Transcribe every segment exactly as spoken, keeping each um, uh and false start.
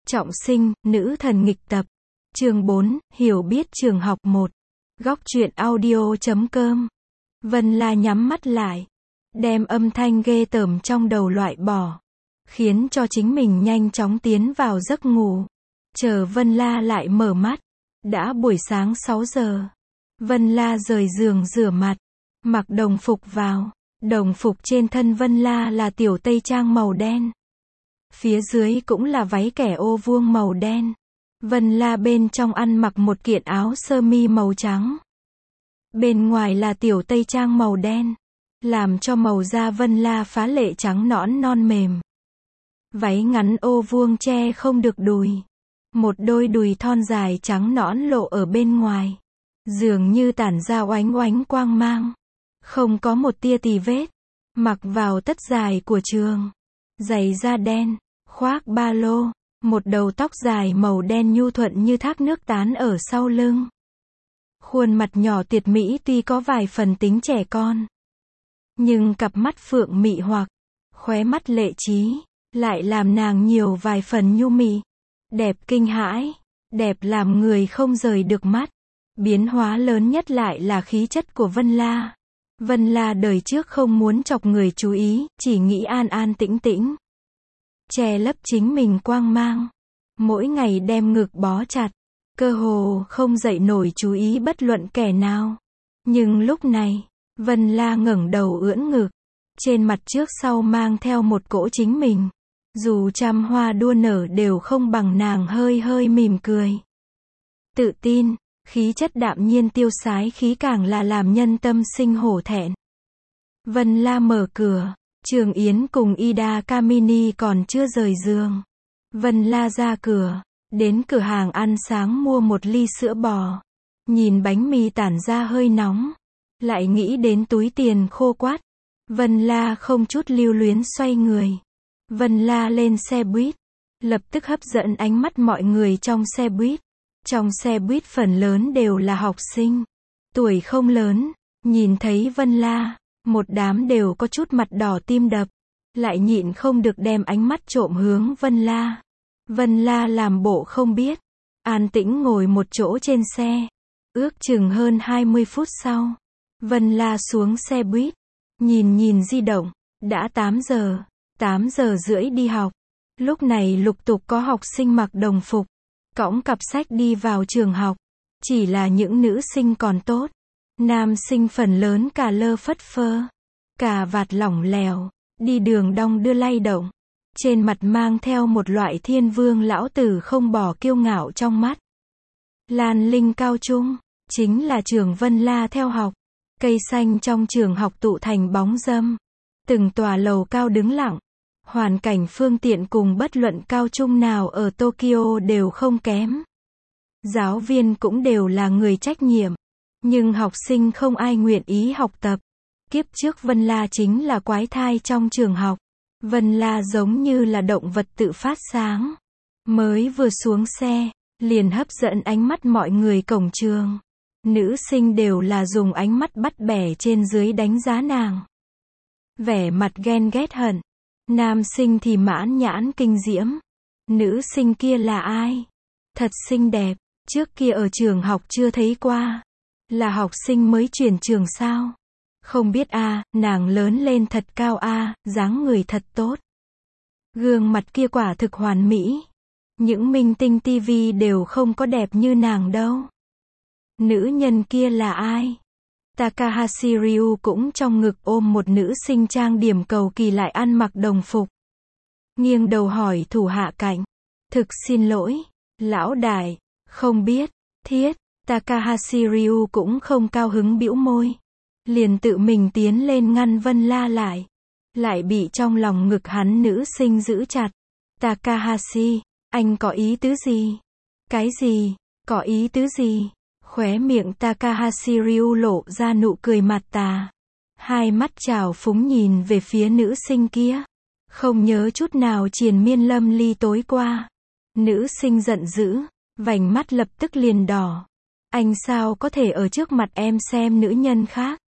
Trọng sinh, nữ thần nghịch tập. Chương bốn, hiểu biết trường học một. Góc truyện audio chấm com. Vân La nhắm mắt lại, đem âm thanh ghê tởm trong đầu loại bỏ, khiến cho chính mình nhanh chóng tiến vào giấc ngủ. Chờ Vân La lại mở mắt, đã buổi sáng sáu giờ. Vân La rời giường rửa mặt, mặc đồng phục vào. Đồng phục trên thân Vân La là tiểu tây trang màu đen. Phía dưới cũng là váy kẻ ô vuông màu đen. Vân La bên trong ăn mặc một kiện áo sơ mi màu trắng. Bên ngoài là tiểu tây trang màu đen, làm cho màu da Vân La phá lệ trắng nõn non mềm. Váy ngắn ô vuông che không được đùi. Một đôi đùi thon dài trắng nõn lộ ở bên ngoài, dường như tản ra oánh oánh quang mang. Không có một tia tì vết. Mặc vào tất dài của trường, giày da đen, khoác ba lô, một đầu tóc dài màu đen nhu thuận như thác nước tán ở sau lưng. Khuôn mặt nhỏ tuyệt mỹ tuy có vài phần tính trẻ con, nhưng cặp mắt phượng mị hoặc, khóe mắt lệ trí, lại làm nàng nhiều vài phần nhu mị. Đẹp kinh hãi, đẹp làm người không rời được mắt. Biến hóa lớn nhất lại là khí chất của Vân La. Vân La đời trước không muốn chọc người chú ý, chỉ nghĩ an an tĩnh tĩnh, che lấp chính mình quang mang. Mỗi ngày đem ngực bó chặt, cơ hồ không dậy nổi chú ý bất luận kẻ nào. Nhưng lúc này, Vân La ngẩng đầu ưỡn ngực, trên mặt trước sau mang theo một cỗ chính mình. Dù trăm hoa đua nở đều không bằng nàng hơi hơi mỉm cười. Tự tin, khí chất đạm nhiên tiêu sái khí càng là làm nhân tâm sinh hổ thẹn. Vân La mở cửa, Trường Yến cùng Ida Kamini còn chưa rời giường. Vân La ra cửa, đến cửa hàng ăn sáng mua một ly sữa bò. Nhìn bánh mì tản ra hơi nóng, lại nghĩ đến túi tiền khô quắt. Vân La không chút lưu luyến xoay người. Vân La lên xe buýt, lập tức hấp dẫn ánh mắt mọi người trong xe buýt. Trong xe buýt phần lớn đều là học sinh, tuổi không lớn, nhìn thấy Vân La, một đám đều có chút mặt đỏ tim đập, lại nhịn không được đem ánh mắt trộm hướng Vân La. Vân La làm bộ không biết, an tĩnh ngồi một chỗ trên xe. Ước chừng hơn hai mươi phút sau, Vân La xuống xe buýt, nhìn nhìn di động, đã tám giờ, tám giờ rưỡi đi học. Lúc này lục tục có học sinh mặc đồng phục, cõng cặp sách đi vào trường học. Chỉ là những nữ sinh còn tốt, nam sinh phần lớn cà lơ phất phơ, cà vạt lỏng lẻo, đi đường đong đưa lay động, trên mặt mang theo một loại thiên vương lão tử không bỏ kiêu ngạo trong mắt. Lan Linh cao trung, chính là trường Vân La theo học. Cây xanh trong trường học tụ thành bóng râm, từng tòa lầu cao đứng lặng. Hoàn cảnh phương tiện cùng bất luận cao trung nào ở Tokyo đều không kém. Giáo viên cũng đều là người trách nhiệm, nhưng học sinh không ai nguyện ý học tập. Kiếp trước Vân La chính là quái thai trong trường học. Vân La giống như là động vật tự phát sáng. Mới vừa xuống xe, liền hấp dẫn ánh mắt mọi người cổng trường. Nữ sinh đều là dùng ánh mắt bắt bẻ trên dưới đánh giá nàng. Vẻ mặt ghen ghét hận. Nam sinh thì mãn nhãn kinh diễm. Nữ sinh kia là ai? Thật xinh đẹp, trước kia ở trường học chưa thấy qua. Là học sinh mới chuyển trường sao? Không biết a, à, nàng lớn lên thật cao a, à, dáng người thật tốt. Gương mặt kia quả thực hoàn mỹ. Những minh tinh tivi đều không có đẹp như nàng đâu. Nữ nhân kia là ai? Takahashi Ryu cũng trong ngực ôm một nữ sinh trang điểm cầu kỳ lại ăn mặc đồng phục. Nghiêng đầu hỏi thủ hạ cạnh. Thực xin lỗi, lão đại, không biết, thiết. Takahashi Ryu cũng không cao hứng bĩu môi. Liền tự mình tiến lên ngăn Vân La lại. Lại bị trong lòng ngực hắn nữ sinh giữ chặt. Takahashi, anh có ý tứ gì? Cái gì? Có ý tứ gì? Khóe miệng Takahashi Ryu lộ ra nụ cười mặt tà. Hai mắt trào phúng nhìn về phía nữ sinh kia. Không nhớ chút nào triền miên lâm ly tối qua. Nữ sinh giận dữ, vành mắt lập tức liền đỏ. Anh sao có thể ở trước mặt em xem nữ nhân khác?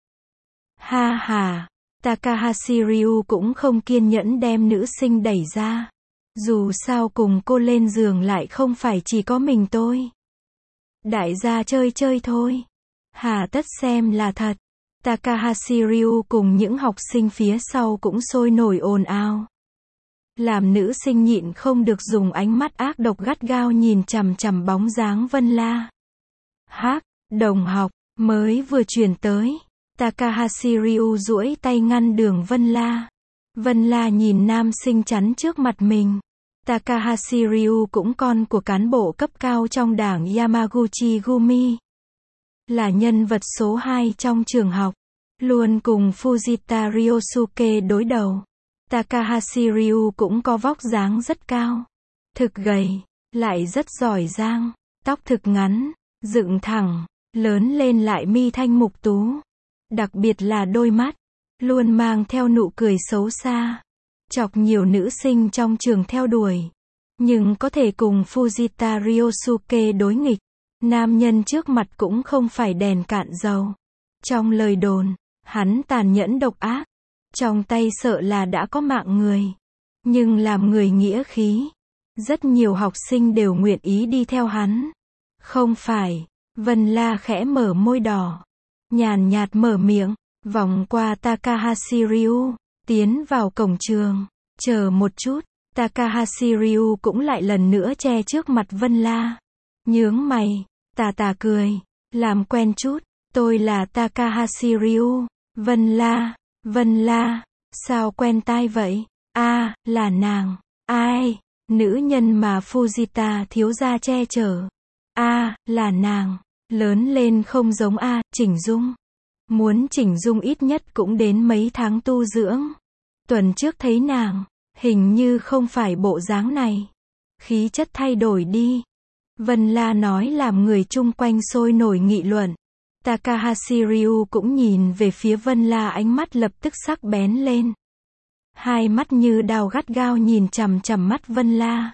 Ha ha, Takahashi Ryu cũng không kiên nhẫn đem nữ sinh đẩy ra. Dù sao cùng cô lên giường lại không phải chỉ có mình tôi. Đại gia chơi chơi thôi. Hà tất xem là thật. Takahashi Ryu cùng những học sinh phía sau cũng sôi nổi ồn ào. Làm nữ sinh nhịn không được dùng ánh mắt ác độc gắt gao nhìn chằm chằm bóng dáng Vân La. Hắc, đồng học, mới vừa chuyển tới. Takahashi Ryu duỗi tay ngăn đường Vân La. Vân La nhìn nam sinh chắn trước mặt mình. Takahashi Ryu cũng con của cán bộ cấp cao trong đảng Yamaguchi Gumi. Là nhân vật số hai trong trường học. Luôn cùng Fujita Ryosuke đối đầu. Takahashi Ryu cũng có vóc dáng rất cao. Thực gầy, lại rất giỏi giang. Tóc thực ngắn, dựng thẳng, lớn lên lại mi thanh mục tú. Đặc biệt là đôi mắt, luôn mang theo nụ cười xấu xa. Chọc nhiều nữ sinh trong trường theo đuổi. Nhưng có thể cùng Fujita Ryosuke đối nghịch. Nam nhân trước mặt cũng không phải đèn cạn dầu. Trong lời đồn, hắn tàn nhẫn độc ác. Trong tay sợ là đã có mạng người. Nhưng làm người nghĩa khí. Rất nhiều học sinh đều nguyện ý đi theo hắn. Không phải. Vân La khẽ mở môi đỏ. Nhàn nhạt mở miệng. Vòng qua Takahashi Ryu. Tiến vào cổng trường. Chờ một chút. Takahashi Ryu cũng lại lần nữa che trước mặt Vân La. Nhướng mày. Tà tà cười. Làm quen chút. Tôi là Takahashi Ryu. Vân La. Vân La. Sao quen tai vậy? A, à, là nàng. Ai? Nữ nhân mà Fujita thiếu gia che chở. A, à, là nàng. Lớn lên không giống A, chỉnh dung. Muốn chỉnh dung ít nhất cũng đến mấy tháng tu dưỡng. Tuần trước thấy nàng, hình như không phải bộ dáng này. Khí chất thay đổi đi. Vân La nói làm người chung quanh sôi nổi nghị luận. Takahashi Ryu cũng nhìn về phía Vân La, ánh mắt lập tức sắc bén lên. Hai mắt như đao gắt gao nhìn chằm chằm mắt Vân La.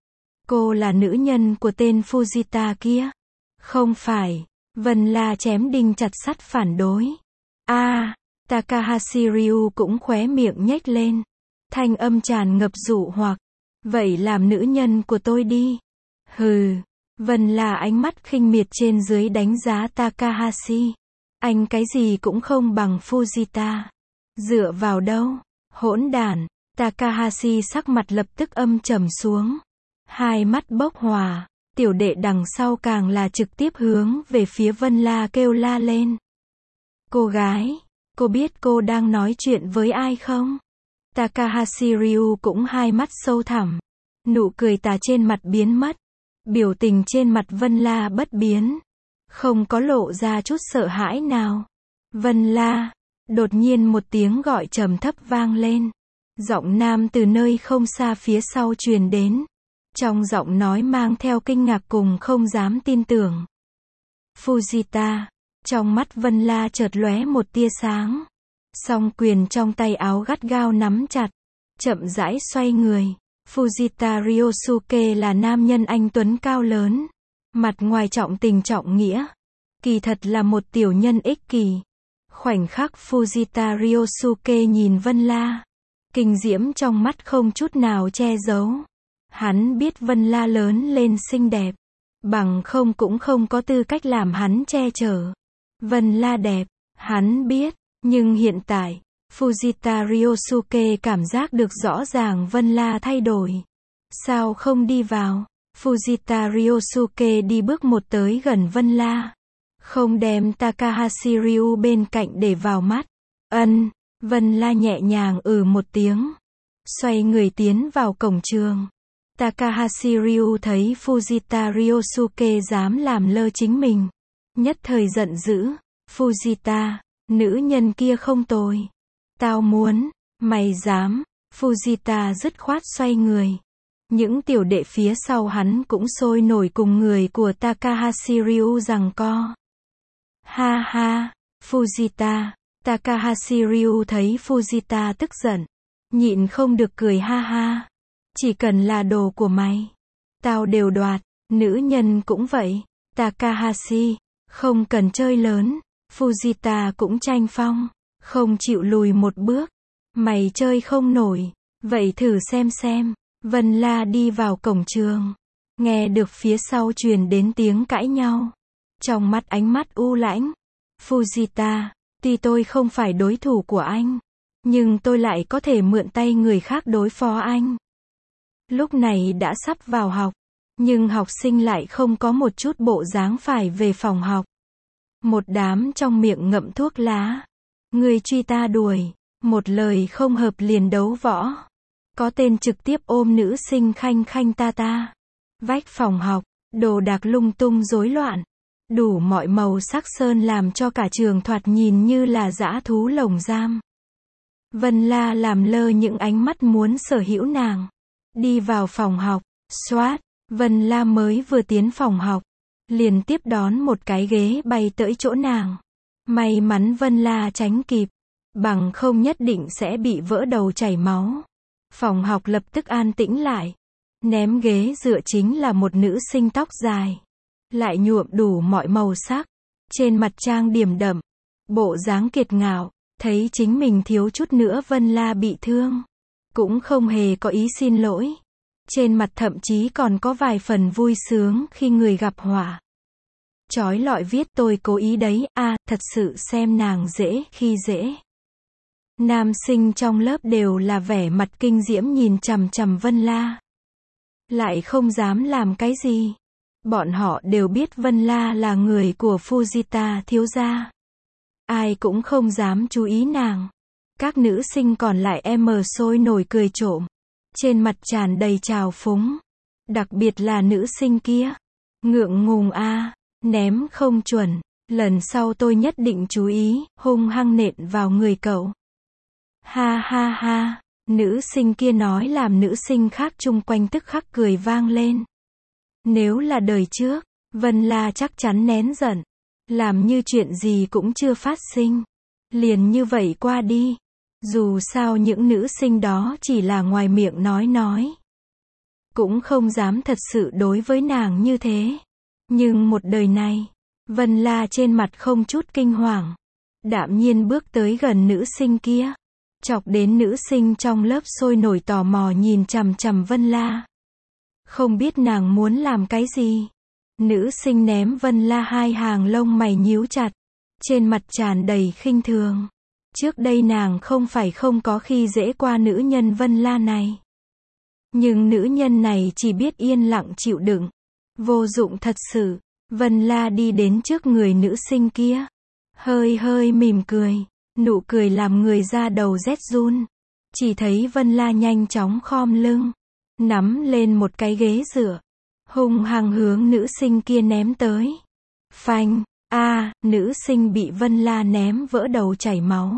Cô là nữ nhân của tên Fujita kia. Không phải. Vân La chém đinh chặt sắt phản đối. A, à, Takahashi Ryu cũng khóe miệng nhếch lên. Thanh âm tràn ngập dụ hoặc. Vậy làm nữ nhân của tôi đi. Hừ. Vân La ánh mắt khinh miệt trên dưới đánh giá Takahashi. Anh cái gì cũng không bằng Fujita. Dựa vào đâu? Hỗn đản. Takahashi sắc mặt lập tức âm trầm xuống. Hai mắt bốc hỏa. Tiểu đệ đằng sau càng là trực tiếp hướng về phía Vân La kêu la lên. Cô gái, cô biết cô đang nói chuyện với ai không? Takahashi Ryu cũng hai mắt sâu thẳm. Nụ cười tà trên mặt biến mất. Biểu tình trên mặt Vân La bất biến. Không có lộ ra chút sợ hãi nào. Vân La. Đột nhiên một tiếng gọi trầm thấp vang lên. Giọng nam từ nơi không xa phía sau truyền đến. Trong giọng nói mang theo kinh ngạc cùng không dám tin tưởng. Fujita. Trong mắt Vân La chợt lóe một tia sáng. Song quyền trong tay áo gắt gao nắm chặt. Chậm rãi xoay người. Fujita Ryosuke là nam nhân anh tuấn cao lớn. Mặt ngoài trọng tình trọng nghĩa. Kỳ thật là một tiểu nhân ích kỷ. Khoảnh khắc Fujita Ryosuke nhìn Vân La. Kinh diễm trong mắt không chút nào che giấu. Hắn biết Vân La lớn lên xinh đẹp. Bằng không cũng không có tư cách làm hắn che chở. Vân La đẹp. Hắn biết. Nhưng hiện tại, Fujita Ryosuke cảm giác được rõ ràng Vân La thay đổi. Sao không đi vào? Fujita Ryosuke đi bước một tới gần Vân La. Không đem Takahashi Ryu bên cạnh để vào mắt. Ân. Vân La nhẹ nhàng ừ một tiếng. Xoay người tiến vào cổng trường. Takahashi Ryu thấy Fujita Ryosuke dám làm lơ chính mình. Nhất thời giận dữ. Fujita, nữ nhân kia không tồi. Tao muốn, mày dám. Fujita dứt khoát xoay người. Những tiểu đệ phía sau hắn cũng sôi nổi cùng người của Takahashi Ryu giằng co. Ha ha, Fujita. Takahashi Ryu thấy Fujita tức giận. Nhịn không được cười ha ha. Chỉ cần là đồ của mày, tao đều đoạt. Nữ nhân cũng vậy. Takahashi, không cần chơi lớn. Fujita cũng tranh phong. Không chịu lùi một bước. Mày chơi không nổi. Vậy thử xem xem. Vân La đi vào cổng trường. Nghe được phía sau truyền đến tiếng cãi nhau. Trong mắt ánh mắt u lãnh. Fujita, tuy tôi không phải đối thủ của anh, nhưng tôi lại có thể mượn tay người khác đối phó anh. Lúc này đã sắp vào học, nhưng học sinh lại không có một chút bộ dáng phải về phòng học. Một đám trong miệng ngậm thuốc lá. Người truy ta đuổi, một lời không hợp liền đấu võ. Có tên trực tiếp ôm nữ sinh khanh khanh ta ta. Vách phòng học, đồ đạc lung tung rối loạn. Đủ mọi màu sắc sơn làm cho cả trường thoạt nhìn như là dã thú lồng giam. Vân La làm lơ những ánh mắt muốn sở hữu nàng. Đi vào phòng học, xoát, Vân La mới vừa tiến phòng học, liền tiếp đón một cái ghế bay tới chỗ nàng. May mắn Vân La tránh kịp, bằng không nhất định sẽ bị vỡ đầu chảy máu. Phòng học lập tức an tĩnh lại. Ném ghế dựa chính là một nữ sinh tóc dài, lại nhuộm đủ mọi màu sắc, trên mặt trang điểm đậm, bộ dáng kiệt ngạo, thấy chính mình thiếu chút nữa Vân La bị thương, cũng không hề có ý xin lỗi. Trên mặt thậm chí còn có vài phần vui sướng khi người gặp họa. Chói lọi viết tôi cố ý đấy, a à, thật sự xem nàng dễ khi dễ. Nam sinh trong lớp đều là vẻ mặt kinh diễm nhìn chằm chằm Vân La. Lại không dám làm cái gì. Bọn họ đều biết Vân La là người của Fujita thiếu gia. Ai cũng không dám chú ý nàng. Các nữ sinh còn lại em sôi nổi cười trộm. Trên mặt tràn đầy trào phúng. Đặc biệt là nữ sinh kia. Ngượng ngùng a, à, ném không chuẩn. Lần sau tôi nhất định chú ý, hung hăng nện vào người cậu. Ha ha ha, nữ sinh kia nói làm nữ sinh khác chung quanh tức khắc cười vang lên. Nếu là đời trước, Vân La chắc chắn nén giận. Làm như chuyện gì cũng chưa phát sinh. Liền như vậy qua đi. Dù sao những nữ sinh đó chỉ là ngoài miệng nói nói. Cũng không dám thật sự đối với nàng như thế. Nhưng một đời này, Vân La trên mặt không chút kinh hoàng. Đạm nhiên bước tới gần nữ sinh kia. Chọc đến nữ sinh trong lớp sôi nổi tò mò nhìn chằm chằm Vân La. Không biết nàng muốn làm cái gì. Nữ sinh ném Vân La hai hàng lông mày nhíu chặt. Trên mặt tràn đầy khinh thường. Trước đây nàng không phải không có khi dễ qua nữ nhân Vân La này. Nhưng nữ nhân này chỉ biết yên lặng chịu đựng. Vô dụng thật sự. Vân La đi đến trước người nữ sinh kia. Hơi hơi mỉm cười. Nụ cười làm người da đầu rét run. Chỉ thấy Vân La nhanh chóng khom lưng. Nắm lên một cái ghế dựa. Hung hăng hướng nữ sinh kia ném tới. Phanh, a à, nữ sinh bị Vân La ném vỡ đầu chảy máu.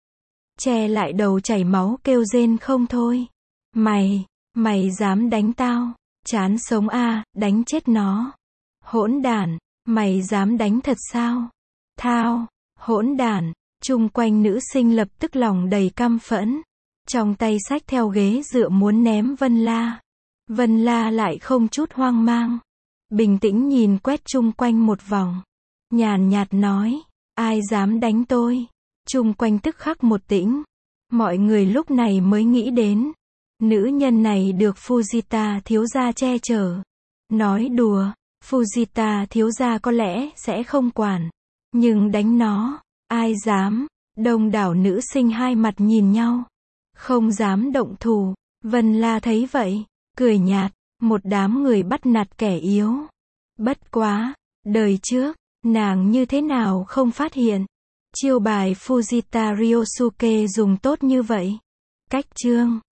Che lại đầu chảy máu kêu rên không thôi. Mày, mày dám đánh tao. Chán sống a à, đánh chết nó. Hỗn đản, mày dám đánh thật sao? Thao, hỗn đản. Chung quanh nữ sinh lập tức lòng đầy căm phẫn. Trong tay xách theo ghế dựa muốn ném Vân La. Vân La lại không chút hoang mang. Bình tĩnh nhìn quét chung quanh một vòng. Nhàn nhạt nói, ai dám đánh tôi? Chung quanh tức khắc một tĩnh. Mọi người lúc này mới nghĩ đến. Nữ nhân này được Fujita thiếu gia che chở. Nói đùa, Fujita thiếu gia có lẽ sẽ không quản. Nhưng đánh nó, ai dám? Đông đảo nữ sinh hai mặt nhìn nhau. Không dám động thủ. Vân La thấy vậy, cười nhạt, một đám người bắt nạt kẻ yếu. Bất quá, đời trước, nàng như thế nào không phát hiện. Chiêu bài Fujita Ryosuke dùng tốt như vậy. Cách chương